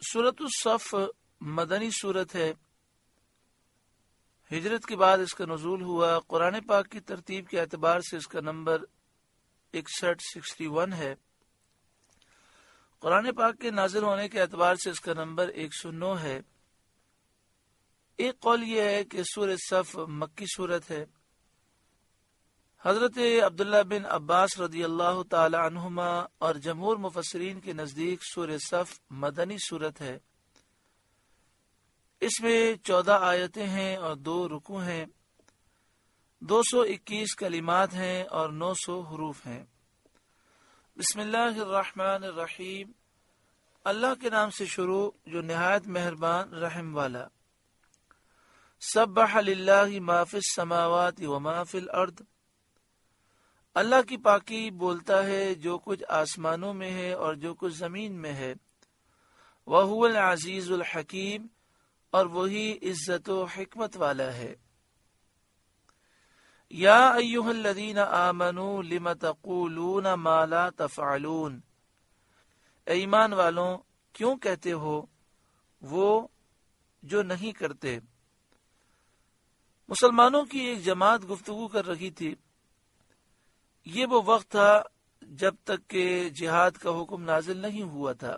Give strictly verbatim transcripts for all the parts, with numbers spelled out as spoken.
سورۃ الصف مدنی سورت ہے. ہجرت کے بعد اس کا نزول ہوا. قرآن پاک کی ترتیب کے اعتبار سے اس کا نمبر اکسٹھ سکسٹی ون ہے. قرآن پاک کے نازل ہونے کے اعتبار سے اس کا نمبر ایک سو نو ہے. ایک قول یہ ہے کہ سورہ صف مکی سورت ہے. حضرت عبداللہ بن عباس رضی اللہ تعالی عنہما اور جمہور مفسرین کے نزدیک سورہ صف مدنی سورت ہے. اس میں چودہ آیتیں ہیں اور دو رکوع ہیں. دو سو اکیس کلمات ہیں اور نو سو حروف ہیں. بسم اللہ الرحمن الرحیم. اللہ کے نام سے شروع جو نہایت مہربان رحم والا. سبح للہ ما فی السماوات وما فی الارض. اللہ کی پاکی بولتا ہے جو کچھ آسمانوں میں ہے اور جو کچھ زمین میں ہے. وَهُوَ الْعَزِيزُ الْحَكِيمُ. اور وہی عزت و حکمت والا ہے. یا ایھا الذین آمنوا لم تقولون ما لا تفعلون. اے ایمان والوں کیوں کہتے ہو وہ جو نہیں کرتے. مسلمانوں کی ایک جماعت گفتگو کر رہی تھی. یہ وہ وقت تھا جب تک کہ جہاد کا حکم نازل نہیں ہوا تھا.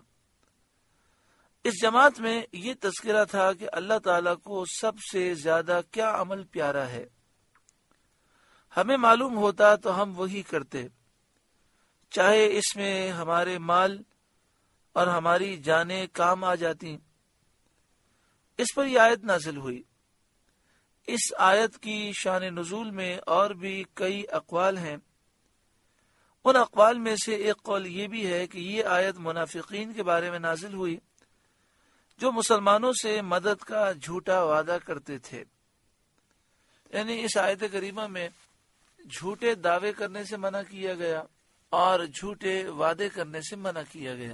اس جماعت میں یہ تذکرہ تھا کہ اللہ تعالیٰ کو سب سے زیادہ کیا عمل پیارا ہے. ہمیں معلوم ہوتا تو ہم وہی کرتے، چاہے اس میں ہمارے مال اور ہماری جانیں کام آ جاتی. اس پر یہ آیت نازل ہوئی. اس آیت کی شان نزول میں اور بھی کئی اقوال ہیں. ان اقوال میں سے ایک قول یہ بھی ہے کہ یہ آیت منافقین کے بارے میں نازل ہوئی جو مسلمانوں سے مدد کا جھوٹا وعدہ کرتے تھے. یعنی اس آیت کریمہ میں جھوٹے دعوے کرنے سے منع کیا گیا اور جھوٹے وعدے کرنے سے منع کیا گیا.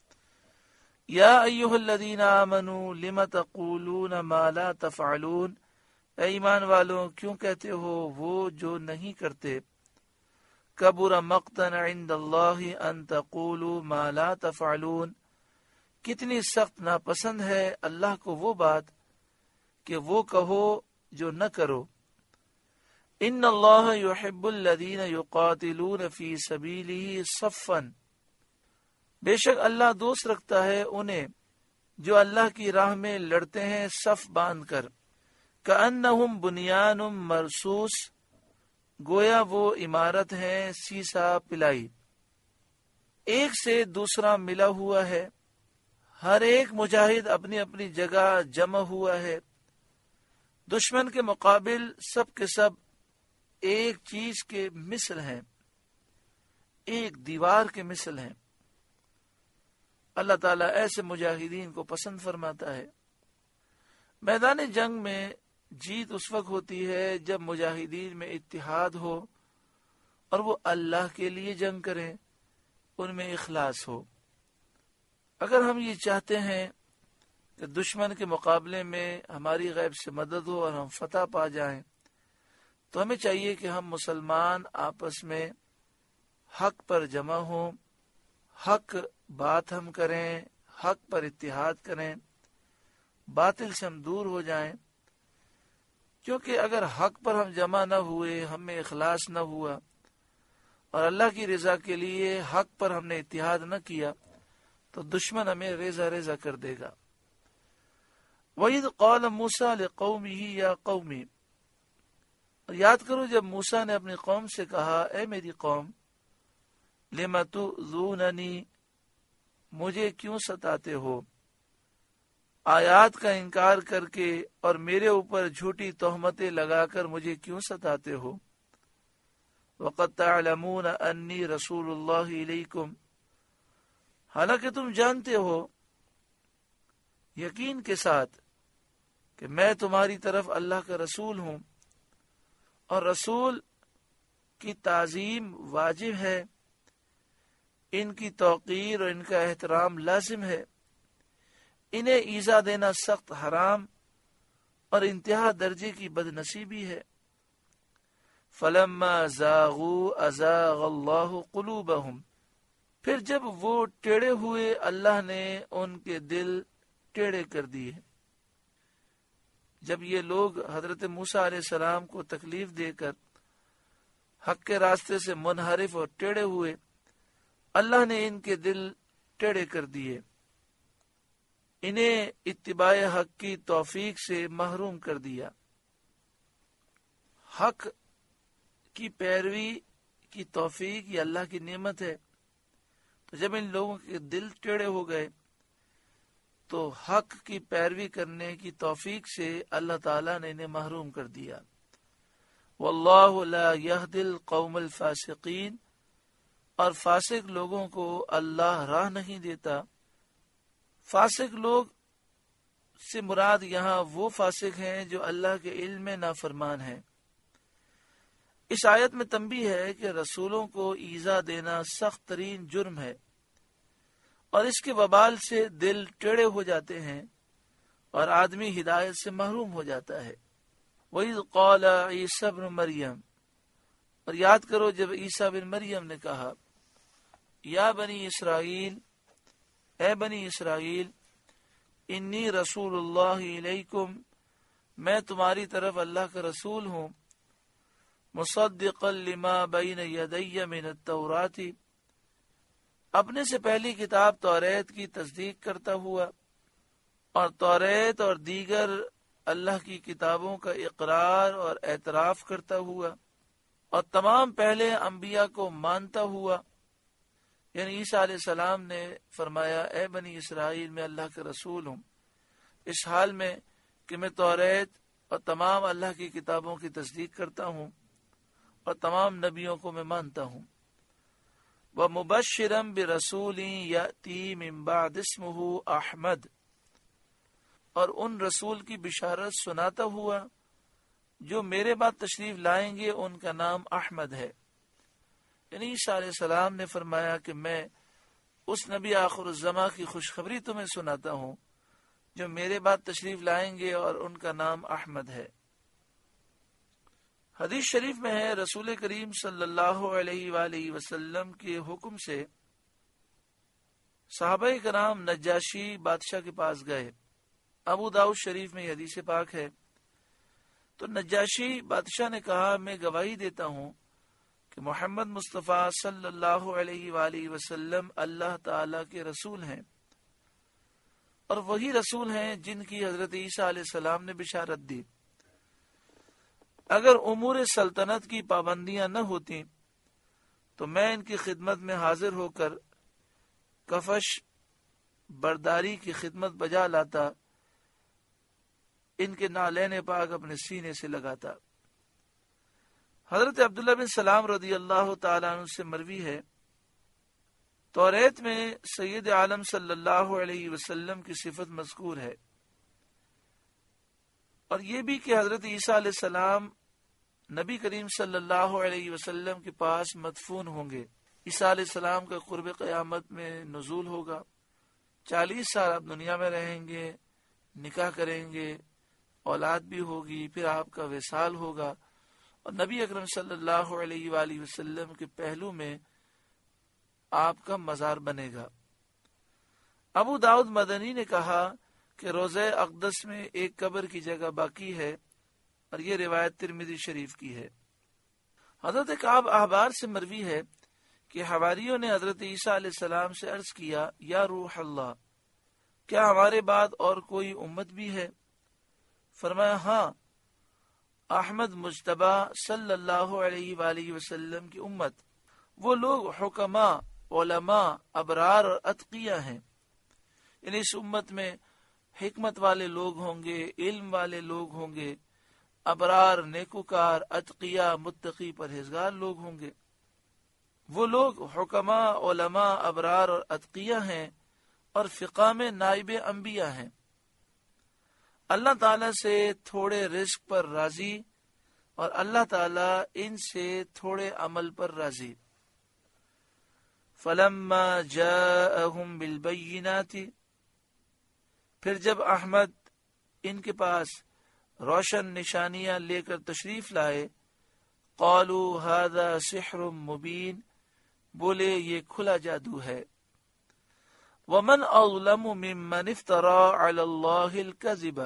یا ایھا الذین آمنوا لم تقولون ما لا تفعلون. اے ایمان والوں کیوں کہتے ہو وہ جو نہیں کرتے. کبر مقتا عند اللہ ان تقولوا ما لا تفعلون. کتنی سخت ناپسند ہے اللہ کو وہ بات کہ وہ کہو جو نہ کرو. ان اللہ یحب الذین یقاتلون فی سبیلہ صفا. بے شک اللہ دوست رکھتا ہے انہیں جو اللہ کی راہ میں لڑتے ہیں صف باندھ کر. کأنہم بنیان مرصوص. گویا وہ عمارت ہے سیسا پلائی، ایک سے دوسرا ملا ہوا ہے. ہر ایک مجاہد اپنی اپنی جگہ جمع ہوا ہے. دشمن کے مقابل سب کے سب ایک چیز کے مثل ہیں، ایک دیوار کے مثل ہیں. اللہ تعالیٰ ایسے مجاہدین کو پسند فرماتا ہے. میدان جنگ میں جیت اس وقت ہوتی ہے جب مجاہدین میں اتحاد ہو اور وہ اللہ کے لیے جنگ کریں، ان میں اخلاص ہو. اگر ہم یہ چاہتے ہیں کہ دشمن کے مقابلے میں ہماری غیب سے مدد ہو اور ہم فتح پا جائیں تو ہمیں چاہیے کہ ہم مسلمان آپس میں حق پر جمع ہوں، حق بات ہم کریں، حق پر اتحاد کریں، باطل سے ہم دور ہو جائیں. کیونکہ اگر حق پر ہم جمع نہ ہوئے، ہم میں اخلاص نہ ہوا اور اللہ کی رضا کے لیے حق پر ہم نے اتحاد نہ کیا تو دشمن ہمیں ریزہ ریزہ کر دے گا. وَإِذْ قَالَ مُوسَىٰ لِقَوْمِهِ يَا قَوْمِ. اور یاد کرو جب موسیٰ نے اپنی قوم سے کہا اے میری قوم، لِمَ تُؤْذُونَنِي. مجھے کیوں ستاتے ہو، آیات کا انکار کر کے اور میرے اوپر جھوٹی تہمتیں لگا کر مجھے کیوں ستاتے ہو. وَقَدْ تَعْلَمُونَ أَنِّي رَسُولُ اللَّهِ إِلَيْكُمْ. حالانکہ تم جانتے ہو یقین کے ساتھ کہ میں تمہاری طرف اللہ کا رسول ہوں، اور رسول کی تعظیم واجب ہے، ان کی توقیر اور ان کا احترام لازم ہے. انہیں ایذا دینا سخت حرام اور انتہا درجے کی بد نصیبی ہے. فلما زاغوا ازاغ اللہ قلوبہم. پھر جب وہ ٹیڑے ہوئے اللہ نے ان کے دل ٹیڑھے کر دیے۔ جب یہ لوگ حضرت موسیٰ علیہ السلام کو تکلیف دے کر حق کے راستے سے منحرف اور ٹیڑھے ہوئے، اللہ نے ان کے دل ٹیڑھے کر دیے، انہیں اتباع حق کی توفیق سے محروم کر دیا۔ حق کی پیروی کی توفیق یہ اللہ کی نعمت ہے، تو جب ان لوگوں کے دل ٹیڑھے ہو گئے تو حق کی پیروی کرنے کی توفیق سے اللہ تعالیٰ نے انہیں محروم کر دیا۔ واللہ لا یہدی القوم الفاسقین، اور فاسق لوگوں کو اللہ راہ نہیں دیتا۔ فاسق لوگ سے مراد یہاں وہ فاسق ہیں جو اللہ کے علم میں نافرمان ہیں۔ اس آیت میں تنبیہ ہے کہ رسولوں کو ایذا دینا سخت ترین جرم ہے، اور اس کے وبال سے دل ٹیڑھے ہو جاتے ہیں اور آدمی ہدایت سے محروم ہو جاتا ہے۔ وَإِذْ قَالَ عِيسَى ابْنُ مَرْيَمَ، اور یاد کرو جب عیسیٰ بن مریم نے کہا، یا بنی اسرائیل، اے بنی اسرائیل، انی رسول اللہ علیکم، میں تمہاری طرف اللہ کا رسول ہوں، مصدقا لما بین یدی من التوراۃ، اپنے سے پہلی کتاب توریت کی تصدیق کرتا ہوا اور توریت اور دیگر اللہ کی کتابوں کا اقرار اور اعتراف کرتا ہوا اور تمام پہلے انبیاء کو مانتا ہوا۔ یعنی عیسیٰ علیہ السلام نے فرمایا، اے بنی اسرائیل، میں اللہ کا رسول ہوں، اس حال میں کہ میں توریت اور تمام اللہ کی کتابوں کی تصدیق کرتا ہوں اور تمام نبیوں کو میں مانتا ہوں۔ وَمُبَشِّرًا بِرَسُولٍ يَأْتِي مِن بَعْدِ اسْمُهُ احمد، اور ان رسول کی بشارت سناتا ہوا جو میرے بعد تشریف لائیں گے، ان کا نام احمد ہے۔ یعنی عیسیٰ علیہ السلام نے فرمایا کہ میں اس نبی آخر الزماں کی خوشخبری تمہیں سناتا ہوں جو میرے بعد تشریف لائیں گے، اور ان کا نام احمد ہے۔ حدیث شریف میں ہے، رسول کریم صلی اللہ علیہ وآلہ وسلم کے حکم سے صحابہ کرام نجاشی بادشاہ کے پاس گئے۔ ابو داؤد شریف میں یہ حدیث پاک ہے۔ تو نجاشی بادشاہ نے کہا، میں گواہی دیتا ہوں کہ محمد مصطفیٰ صلی اللہ علیہ وآلہ وسلم اللہ تعالی کے رسول ہیں، اور وہی رسول ہیں جن کی حضرت عیسیٰ علیہ السلام نے بشارت دی۔ اگر امور سلطنت کی پابندیاں نہ ہوتی تو میں ان کی خدمت میں حاضر ہو کر کفش برداری کی خدمت بجا لاتا، ان کے نالین پاک اپنے سینے سے لگاتا۔ حضرت عبداللہ بن سلام رضی اللہ تعالیٰ عنہ سے مروی ہے، توریت میں سید عالم صلی اللہ علیہ وسلم کی صفت مذکور ہے، اور یہ بھی کہ حضرت عیسیٰ علیہ السلام نبی کریم صلی اللہ علیہ وسلم کے پاس مدفون ہوں گے۔ عیسیٰ علیہ السلام کا قرب قیامت میں نزول ہوگا، چالیس سال آپ دنیا میں رہیں گے، نکاح کریں گے، اولاد بھی ہوگی، پھر آپ کا وصال ہوگا، اور نبی اکرم صلی اللہ علیہ وآلہ وسلم کے پہلو میں آپ کا مزار بنے گا۔ ابو داؤد مدنی نے کہا کہ روضہ اقدس میں ایک قبر کی جگہ باقی ہے، اور یہ روایت ترمذی شریف کی ہے۔ حضرت کعب احبار سے مروی ہے کہ حواریوں نے حضرت عیسیٰ علیہ السلام سے عرض کیا، یا روح اللہ، کیا ہمارے بعد اور کوئی امت بھی ہے؟ فرمایا، ہاں، احمد مجتبی صلی اللہ علیہ وآلہ وسلم کی امت، وہ لوگ حکماء، علماء، ابرار اور اتقیاء ہیں۔ یعنی اس امت میں حکمت والے لوگ ہوں گے، علم والے لوگ ہوں گے، ابرار، نیکوکار، اتقیاء، متقی، پرہیزگار لوگ ہوں گے۔ وہ لوگ حکماء، علماء، ابرار اور اتقیاء ہیں، اور فقہ میں نائب انبیاء ہیں۔ اللہ تعالیٰ سے تھوڑے رزق پر راضی، اور اللہ تعالیٰ ان سے تھوڑے عمل پر راضی۔ فلما جاءہم بالبینات، پھر جب احمد ان کے پاس روشن نشانیاں لے کر تشریف لائے، قالوا هذا سحر مبین، بولے یہ کھلا جادو ہے۔ ومن اظلم ممن افترى على الله الكذب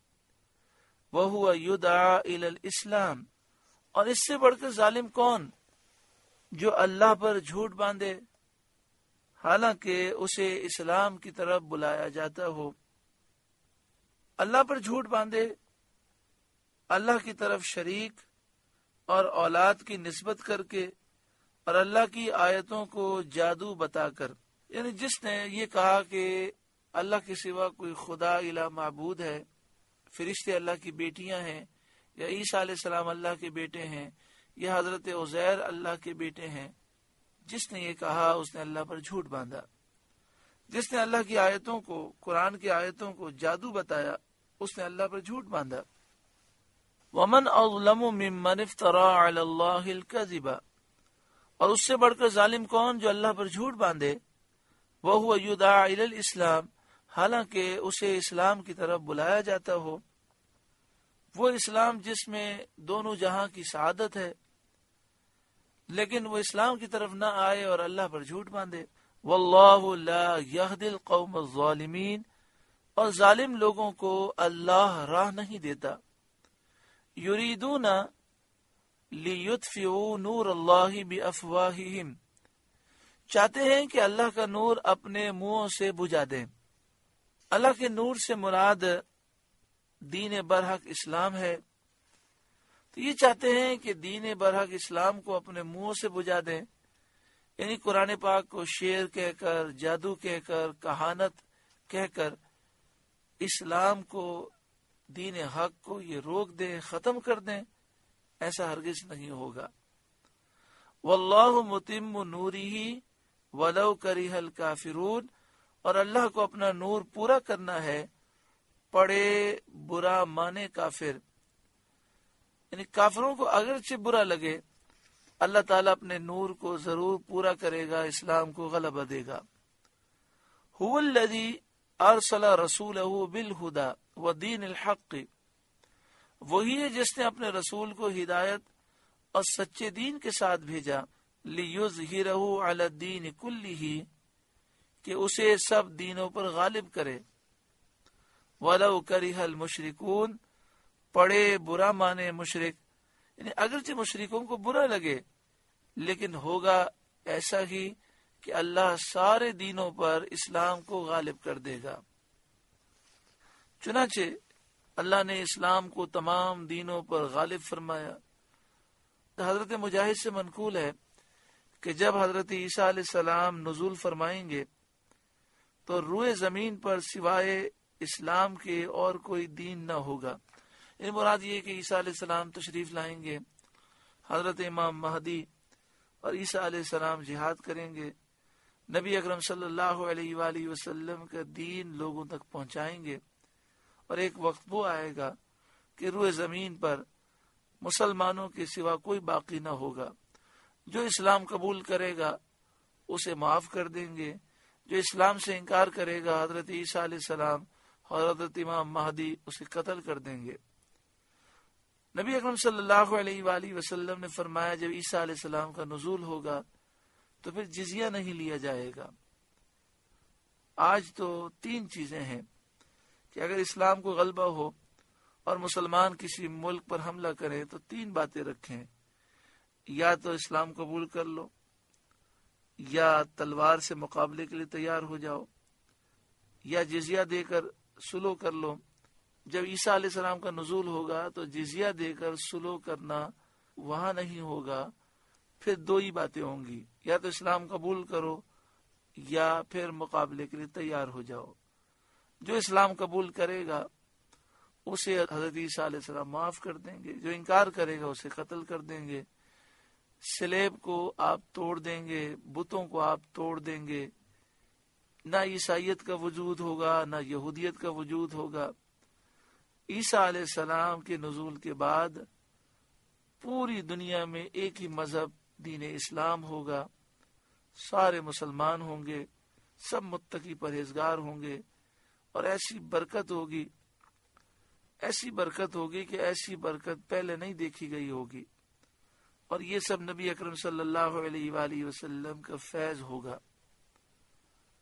وهو يدعى الى الاسلام، اور اس سے بڑھ کر ظالم کون جو اللہ پر جھوٹ باندھے حالانکہ اسے اسلام کی طرف بلایا جاتا ہو۔ اللہ پر جھوٹ باندھے، اللہ کی طرف شریک اور اولاد کی نسبت کر کے، اور اللہ کی آیتوں کو جادو بتا کر، یعنی جس نے یہ کہا کہ اللہ کے سوا کوئی خدا الہ معبود ہے، فرشتے اللہ کی بیٹیاں ہیں، یا عیسیٰ علیہ السلام اللہ کے بیٹے ہیں، یا حضرت عزیر اللہ کے بیٹے ہیں، جس نے یہ کہا اس نے اللہ پر جھوٹ باندھا۔ جس نے اللہ کی آیتوں کو، قرآن کی آیتوں کو جادو بتایا، اس نے اللہ پر جھوٹ باندھا۔ ومن اظلم ممن افترى على الله الكذب، اور اس سے بڑھ کر ظالم کون جو اللہ پر جھوٹ باندھے، وهو يدعى الى الاسلام، حالانکہ اسے اسلام کی طرف بلایا جاتا ہو، وہ اسلام جس میں دونوں جہاں کی سعادت ہے، لیکن وہ اسلام کی طرف نہ آئے اور اللہ پر جھوٹ باندھے۔ واللہ لا يهدي القوم الظالمین، اور ظالم لوگوں کو اللہ راہ نہیں دیتا۔ یریدون لیطفئوا نور اللہ بافواہہم، چاہتے ہیں کہ اللہ کا نور اپنے منہوں سے بجھا دیں۔ اللہ کے نور سے مراد دین برحق اسلام ہے، تو یہ چاہتے ہیں کہ دین برحق اسلام کو اپنے منہوں سے بجھا دیں، یعنی قرآن پاک کو شعر کہہ کر، جادو کہہ کر، کہانت کہہ کر اسلام کو، دین حق کو یہ روک دیں، ختم کر دیں۔ ایسا ہرگز نہیں ہوگا۔ واللہ متم نورہ ولو کرہ الکافرون، اور اللہ کو اپنا نور پورا کرنا ہے، پڑے برا مانے کافر، یعنی کافروں کو اگرچہ برا لگے، اللہ تعالیٰ اپنے نور کو ضرور پورا کرے گا، اسلام کو غلبہ دے گا۔ هو الذی ارسل رسولہ بالہدی ودین الحق، وہی ہے جس نے اپنے رسول کو ہدایت اور سچے دین کے ساتھ بھیجا، لیظہرہ علی الدین کلہ، کہ اسے سب دینوں پر غالب کرے۔ وَلَوْ كَرِهَ الْمُشْرِكُونَ، پڑے برا مانے مشرک، یعنی اگرچہ مشرکوں کو برا لگے، لیکن ہوگا ایسا ہی کہ اللہ سارے دینوں پر اسلام کو غالب کر دے گا۔ چنانچہ اللہ نے اسلام کو تمام دینوں پر غالب فرمایا۔ حضرت مجاہد سے منقول ہے کہ جب حضرت عیسیٰ علیہ السلام نزول فرمائیں گے تو روئے زمین پر سوائے اسلام کے اور کوئی دین نہ ہوگا۔ ان مراد یہ کہ عیسیٰ علیہ السلام تشریف لائیں گے، حضرت امام مہدی اور عیسیٰ علیہ السلام جہاد کریں گے، نبی اکرم صلی اللہ علیہ وآلہ وسلم کا دین لوگوں تک پہنچائیں گے، اور ایک وقت وہ آئے گا کہ روئے زمین پر مسلمانوں کے سوا کوئی باقی نہ ہوگا۔ جو اسلام قبول کرے گا اسے معاف کر دیں گے، جو اسلام سے انکار کرے گا حضرت عیسیٰ علیہ السلام اور حضرت امام مہدی اسے قتل کر دیں گے۔ نبی اکرم صلی اللہ علیہ وآلہ وسلم نے فرمایا جب عیسیٰ علیہ السلام کا نزول ہوگا تو پھر جزیہ نہیں لیا جائے گا۔ آج تو تین چیزیں ہیں کہ اگر اسلام کو غلبہ ہو اور مسلمان کسی ملک پر حملہ کرے تو تین باتیں رکھیں، یا تو اسلام قبول کر لو، یا تلوار سے مقابلے کے لیے تیار ہو جاؤ، یا جزیہ دے کر سلو کر لو۔ جب عیسیٰ علیہ السلام کا نزول ہوگا تو جزیہ دے کر سلو کرنا وہاں نہیں ہوگا، پھر دو ہی باتیں ہوں گی، یا تو اسلام قبول کرو یا پھر مقابلے کے لیے تیار ہو جاؤ۔ جو اسلام قبول کرے گا اسے حضرت عیسیٰ علیہ السلام معاف کر دیں گے، جو انکار کرے گا اسے قتل کر دیں گے، سلیب کو آپ توڑ دیں گے، بتوں کو آپ توڑ دیں گے، نہ عیسائیت کا وجود ہوگا نہ یہودیت کا وجود ہوگا۔ عیسیٰ علیہ السلام کے نزول کے بعد پوری دنیا میں ایک ہی مذہب دین اسلام ہوگا، سارے مسلمان ہوں گے، سب متقی پرہیزگار ہوں گے، اور ایسی برکت ہوگی ایسی برکت ہوگی کہ ایسی برکت پہلے نہیں دیکھی گئی ہوگی، اور یہ سب نبی اکرم صلی اللہ علیہ وآلہ وسلم کا فیض ہوگا۔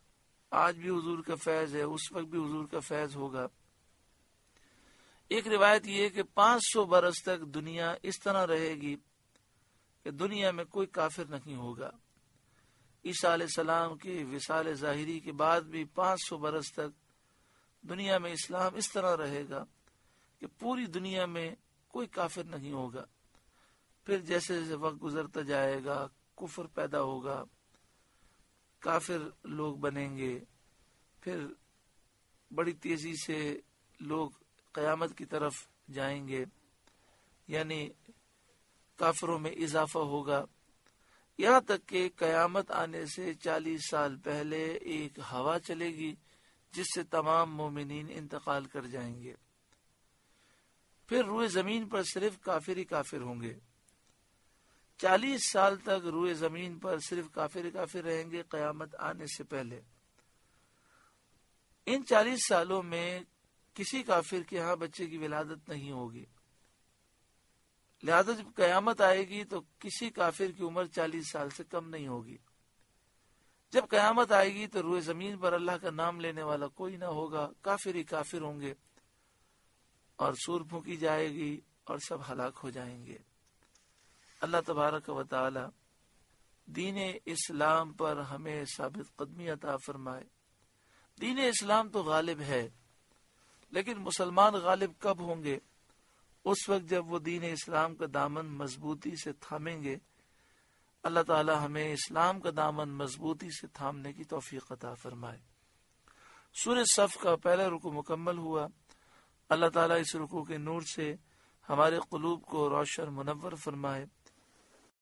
آج بھی حضور کا فیض ہے، اس وقت بھی حضور کا فیض ہوگا۔ ایک روایت یہ ہے کہ پانچ سو برس تک دنیا اس طرح رہے گی کہ دنیا میں کوئی کافر نہیں ہوگا۔ عیسیٰ علیہ السلام کے وصال ظاہری کے بعد بھی پانچ سو برس تک دنیا میں اسلام اس طرح رہے گا کہ پوری دنیا میں کوئی کافر نہیں ہوگا۔ پھر جیسے جیسے وقت گزرتا جائے گا کفر پیدا ہوگا، کافر لوگ بنیں گے، پھر بڑی تیزی سے لوگ قیامت کی طرف جائیں گے، یعنی کافروں میں اضافہ ہوگا، یہاں تک کہ قیامت آنے سے چالیس سال پہلے ایک ہوا چلے گی جس سے تمام مومنین انتقال کر جائیں گے۔ پھر روئے زمین پر صرف کافر ہی کافر ہوں گے۔ چالیس سال تک روئے زمین پر صرف کافر ہی کافر رہیں گے قیامت آنے سے پہلے۔ ان چالیس سالوں میں کسی کافر کے ہاں بچے کی ولادت نہیں ہوگی، لہذا جب قیامت آئے گی تو کسی کافر کی عمر چالیس سال سے کم نہیں ہوگی۔ جب قیامت آئے گی تو روئے زمین پر اللہ کا نام لینے والا کوئی نہ ہوگا، کافر ہی کافر ہوں گے، اور سور پھونکی جائے گی اور سب ہلاک ہو جائیں گے۔ اللہ تبارک و تعالی دین اسلام پر ہمیں ثابت قدمی عطا فرمائے۔ دین اسلام تو غالب ہے، لیکن مسلمان غالب کب ہوں گے؟ اس وقت جب وہ دین اسلام کا دامن مضبوطی سے تھامیں گے۔ اللہ تعالی ہمیں اسلام کا دامن مضبوطی سے تھامنے کی توفیق عطا فرمائے۔ سورہ صف کا پہلا رکوع مکمل ہوا۔ اللہ تعالی اس رکوع کے نور سے ہمارے قلوب کو روشن منور فرمائے۔